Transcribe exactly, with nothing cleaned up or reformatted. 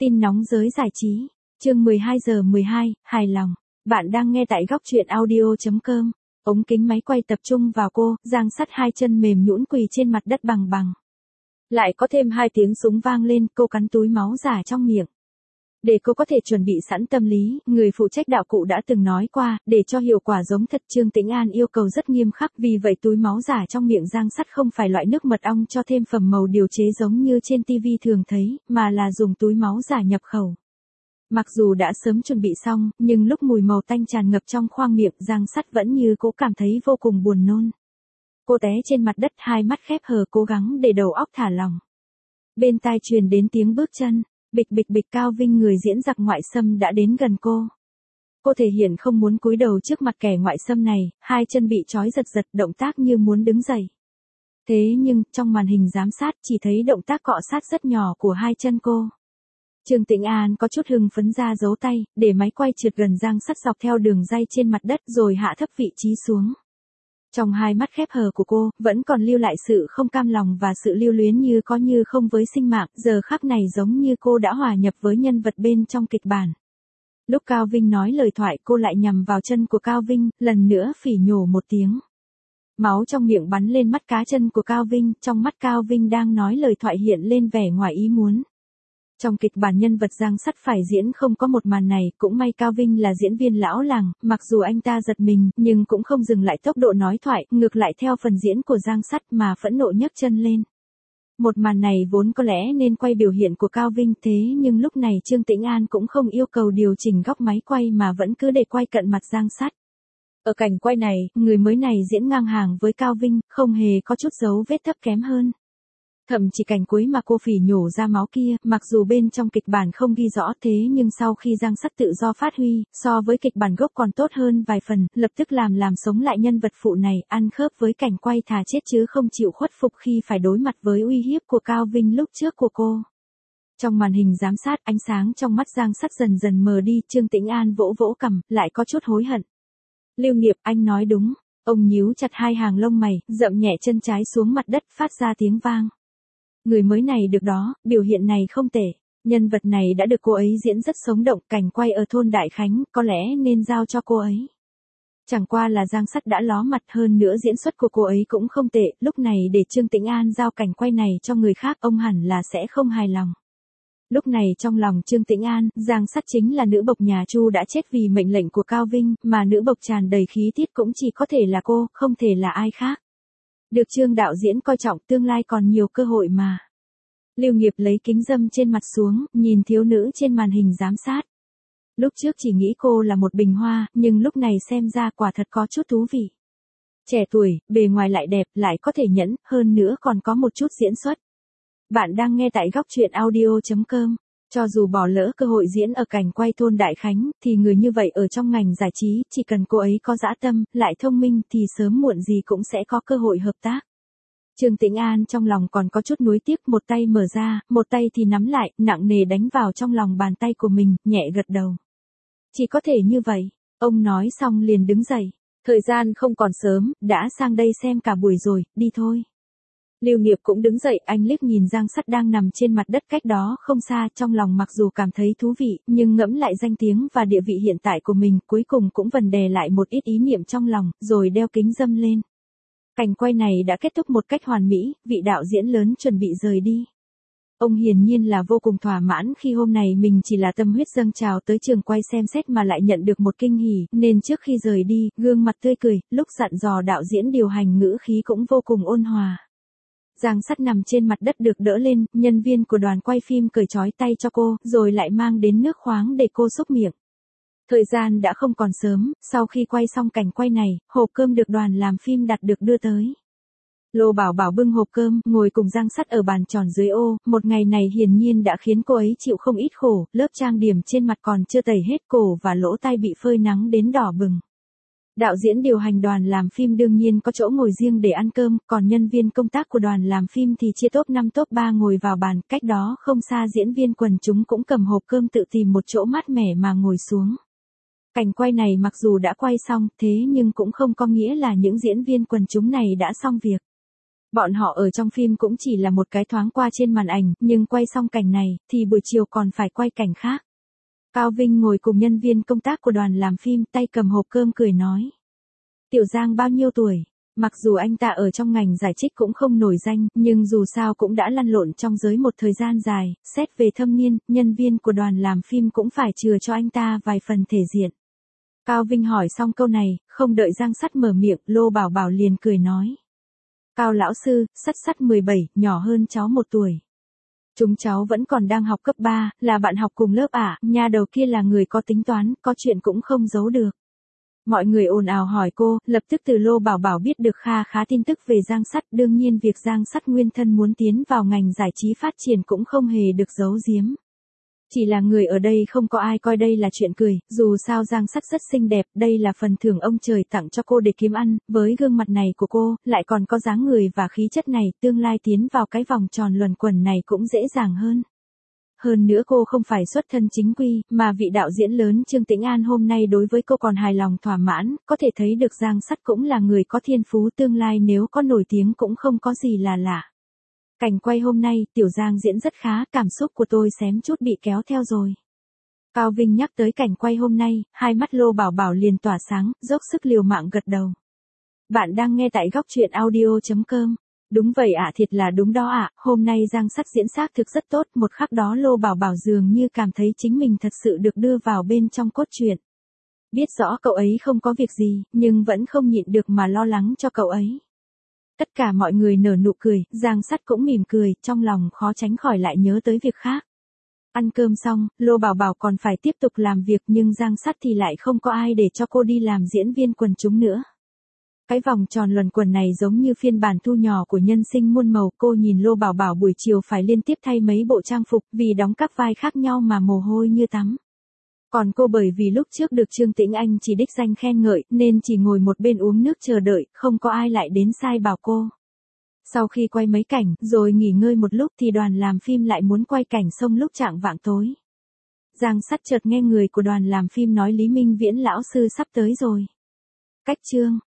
Tin nóng giới giải trí, chương mười hai giờ mười hai, hài lòng. Bạn đang nghe tại góc truyện audio chấm com. Ống kính máy quay tập trung vào cô, Giang Sắt hai chân mềm nhũn quỳ trên mặt đất bằng bằng. Lại có thêm hai tiếng súng vang lên, cô cắn túi máu giả trong miệng. Để cô có thể chuẩn bị sẵn tâm lý, người phụ trách đạo cụ đã từng nói qua, để cho hiệu quả giống thật Trương Tĩnh An yêu cầu rất nghiêm khắc, vì vậy túi máu giả trong miệng Giang Sắt không phải loại nước mật ong cho thêm phẩm màu điều chế giống như trên ti vi thường thấy, mà là dùng túi máu giả nhập khẩu. Mặc dù đã sớm chuẩn bị xong, nhưng lúc mùi màu tanh tràn ngập trong khoang miệng, Giang Sắt vẫn như cố cảm thấy vô cùng buồn nôn. Cô té trên mặt đất, hai mắt khép hờ cố gắng để đầu óc thả lỏng. Bên tai truyền đến tiếng bước chân. Bịch bịch bịch. Cao Vinh, người diễn giặc ngoại xâm đã đến gần cô. Cô thể hiện không muốn cúi đầu trước mặt kẻ ngoại xâm này, hai chân bị trói giật giật, động tác như muốn đứng dậy. Thế nhưng, trong màn hình giám sát chỉ thấy động tác cọ sát rất nhỏ của hai chân cô. Trương Tĩnh An có chút hưng phấn ra giấu tay, để máy quay trượt gần Giang Sắt dọc theo đường ray trên mặt đất rồi hạ thấp vị trí xuống. Trong hai mắt khép hờ của cô, vẫn còn lưu lại sự không cam lòng và sự lưu luyến như có như không với sinh mạng, giờ khắc này giống như cô đã hòa nhập với nhân vật bên trong kịch bản. Lúc Cao Vinh nói lời thoại, cô lại nhằm vào chân của Cao Vinh, lần nữa phỉ nhổ một tiếng. Máu trong miệng bắn lên mắt cá chân của Cao Vinh, trong mắt Cao Vinh đang nói lời thoại hiện lên vẻ ngoài ý muốn. Trong kịch bản nhân vật Giang Sắt phải diễn không có một màn này, cũng may Cao Vinh là diễn viên lão làng, mặc dù anh ta giật mình, nhưng cũng không dừng lại tốc độ nói thoại, ngược lại theo phần diễn của Giang Sắt mà phẫn nộ nhấc chân lên. Một màn này vốn có lẽ nên quay biểu hiện của Cao Vinh, thế nhưng lúc này Trương Tĩnh An cũng không yêu cầu điều chỉnh góc máy quay mà vẫn cứ để quay cận mặt Giang Sắt. Ở cảnh quay này, người mới này diễn ngang hàng với Cao Vinh, không hề có chút dấu vết thấp kém hơn. Thậm chí cảnh cuối mà cô phỉ nhổ ra máu kia, mặc dù bên trong kịch bản không ghi rõ thế nhưng sau khi Giang Sắt tự do phát huy, so với kịch bản gốc còn tốt hơn vài phần, lập tức làm làm sống lại nhân vật phụ này, ăn khớp với cảnh quay thà chết chứ không chịu khuất phục khi phải đối mặt với uy hiếp của Cao Vinh lúc trước của cô. Trong màn hình giám sát, ánh sáng trong mắt Giang Sắt dần dần mờ đi, Trương Tĩnh An vỗ vỗ cằm, lại có chút hối hận. Lưu Nghiệp, anh nói đúng. Ông nhíu chặt hai hàng lông mày, dậm nhẹ chân trái xuống mặt đất, phát ra tiếng vang. Người mới này được đó, biểu hiện này không tệ. Nhân vật này đã được cô ấy diễn rất sống động, cảnh quay ở thôn Đại Khánh, có lẽ nên giao cho cô ấy. Chẳng qua là Giang Sắt đã ló mặt, hơn nữa diễn xuất của cô ấy cũng không tệ, lúc này để Trương Tĩnh An giao cảnh quay này cho người khác, ông hẳn là sẽ không hài lòng. Lúc này trong lòng Trương Tĩnh An, Giang Sắt chính là nữ bộc nhà Chu đã chết vì mệnh lệnh của Cao Vinh, mà nữ bộc tràn đầy khí tiết cũng chỉ có thể là cô, không thể là ai khác. Được Trương đạo diễn coi trọng, tương lai còn nhiều cơ hội mà. Lưu Nghiệp lấy kính râm trên mặt xuống, nhìn thiếu nữ trên màn hình giám sát. Lúc trước chỉ nghĩ cô là một bình hoa, nhưng lúc này xem ra quả thật có chút thú vị. Trẻ tuổi, bề ngoài lại đẹp, lại có thể nhẫn, hơn nữa còn có một chút diễn xuất. Bạn đang nghe tại góc truyện audio chấm com. Cho dù bỏ lỡ cơ hội diễn ở cảnh quay thôn Đại Khánh, thì người như vậy ở trong ngành giải trí, chỉ cần cô ấy có dã tâm, lại thông minh thì sớm muộn gì cũng sẽ có cơ hội hợp tác. Trương Tĩnh An trong lòng còn có chút nuối tiếc, một tay mở ra, một tay thì nắm lại, nặng nề đánh vào trong lòng bàn tay của mình, nhẹ gật đầu. Chỉ có thể như vậy, ông nói xong liền đứng dậy. Thời gian không còn sớm, đã sang đây xem cả buổi rồi, đi thôi. Lưu Nghiệp cũng đứng dậy, anh liếc nhìn Giang Sắt đang nằm trên mặt đất cách đó không xa, trong lòng mặc dù cảm thấy thú vị, nhưng ngẫm lại danh tiếng và địa vị hiện tại của mình, cuối cùng cũng vần đè lại một ít ý niệm trong lòng, rồi đeo kính râm lên. Cảnh quay này đã kết thúc một cách hoàn mỹ, vị đạo diễn lớn chuẩn bị rời đi. Ông hiển nhiên là vô cùng thỏa mãn khi hôm nay mình chỉ là tâm huyết dâng trào tới trường quay xem xét mà lại nhận được một kinh hỉ, nên trước khi rời đi, gương mặt tươi cười, lúc dặn dò đạo diễn điều hành ngữ khí cũng vô cùng ôn hòa. Giang Sắt nằm trên mặt đất được đỡ lên, nhân viên của đoàn quay phim cởi trói tay cho cô, rồi lại mang đến nước khoáng để cô xúc miệng. Thời gian đã không còn sớm, sau khi quay xong cảnh quay này, hộp cơm được đoàn làm phim đặt được đưa tới. Lô Bảo Bảo bưng hộp cơm, ngồi cùng Giang Sắt ở bàn tròn dưới ô, một ngày này hiển nhiên đã khiến cô ấy chịu không ít khổ, lớp trang điểm trên mặt còn chưa tẩy hết, cổ và lỗ tai bị phơi nắng đến đỏ bừng. Đạo diễn điều hành đoàn làm phim đương nhiên có chỗ ngồi riêng để ăn cơm, còn nhân viên công tác của đoàn làm phim thì chia top năm top ba ngồi vào bàn, cách đó không xa diễn viên quần chúng cũng cầm hộp cơm tự tìm một chỗ mát mẻ mà ngồi xuống. Cảnh quay này mặc dù đã quay xong, thế nhưng cũng không có nghĩa là những diễn viên quần chúng này đã xong việc. Bọn họ ở trong phim cũng chỉ là một cái thoáng qua trên màn ảnh, nhưng quay xong cảnh này, thì buổi chiều còn phải quay cảnh khác. Cao Vinh ngồi cùng nhân viên công tác của đoàn làm phim, tay cầm hộp cơm cười nói. Tiểu Giang bao nhiêu tuổi? Mặc dù anh ta ở trong ngành giải trí cũng không nổi danh, nhưng dù sao cũng đã lăn lộn trong giới một thời gian dài, xét về thâm niên, nhân viên của đoàn làm phim cũng phải chừa cho anh ta vài phần thể diện. Cao Vinh hỏi xong câu này, không đợi Giang Sắt mở miệng, Lô Bảo Bảo liền cười nói. Cao lão sư, Sắt Sắt mười bảy, nhỏ hơn cháu một tuổi. Chúng cháu vẫn còn đang học cấp ba, là bạn học cùng lớp ạ, à, nha đầu kia là người có tính toán, có chuyện cũng không giấu được. Mọi người ồn ào hỏi cô, lập tức từ Lô Bảo Bảo biết được kha khá tin tức về Giang Sắt, đương nhiên việc Giang Sắt nguyên thân muốn tiến vào ngành giải trí phát triển cũng không hề được giấu giếm. Chỉ là người ở đây không có ai coi đây là chuyện cười, dù sao Giang Sắt rất xinh đẹp, đây là phần thưởng ông trời tặng cho cô để kiếm ăn, với gương mặt này của cô, lại còn có dáng người và khí chất này, tương lai tiến vào cái vòng tròn luẩn quẩn này cũng dễ dàng hơn. Hơn nữa cô không phải xuất thân chính quy, mà vị đạo diễn lớn Trương Tĩnh An hôm nay đối với cô còn hài lòng thỏa mãn, có thể thấy được Giang Sắt cũng là người có thiên phú, tương lai nếu có nổi tiếng cũng không có gì là lạ. Cảnh quay hôm nay, Tiểu Giang diễn rất khá, cảm xúc của tôi xém chút bị kéo theo rồi. Cao Vinh nhắc tới cảnh quay hôm nay, hai mắt Lô Bảo Bảo liền tỏa sáng, dốc sức liều mạng gật đầu. Bạn đang nghe tại góc truyện audio chấm com. Đúng vậy ạ, thiệt là đúng đó ạ, hôm nay Giang Sắt diễn xác thực rất tốt, một khắc đó Lô Bảo Bảo dường như cảm thấy chính mình thật sự được đưa vào bên trong cốt truyện. Biết rõ cậu ấy không có việc gì, nhưng vẫn không nhịn được mà lo lắng cho cậu ấy. Tất cả mọi người nở nụ cười, Giang Sắt cũng mỉm cười, trong lòng khó tránh khỏi lại nhớ tới việc khác. Ăn cơm xong, Lô Bảo Bảo còn phải tiếp tục làm việc nhưng Giang Sắt thì lại không có ai để cho cô đi làm diễn viên quần chúng nữa. Cái vòng tròn luẩn quẩn này giống như phiên bản thu nhỏ của nhân sinh muôn màu, cô nhìn Lô Bảo Bảo buổi chiều phải liên tiếp thay mấy bộ trang phục vì đóng các vai khác nhau mà mồ hôi như tắm. Còn cô bởi vì lúc trước được Trương Tĩnh Anh chỉ đích danh khen ngợi nên chỉ ngồi một bên uống nước chờ đợi, không có ai lại đến sai bảo cô. Sau khi quay mấy cảnh rồi nghỉ ngơi một lúc thì đoàn làm phim lại muốn quay cảnh sông lúc chạng vạng tối. Giang Sắt chợt nghe người của đoàn làm phim nói Lý Minh Viễn lão sư sắp tới rồi. Cách chương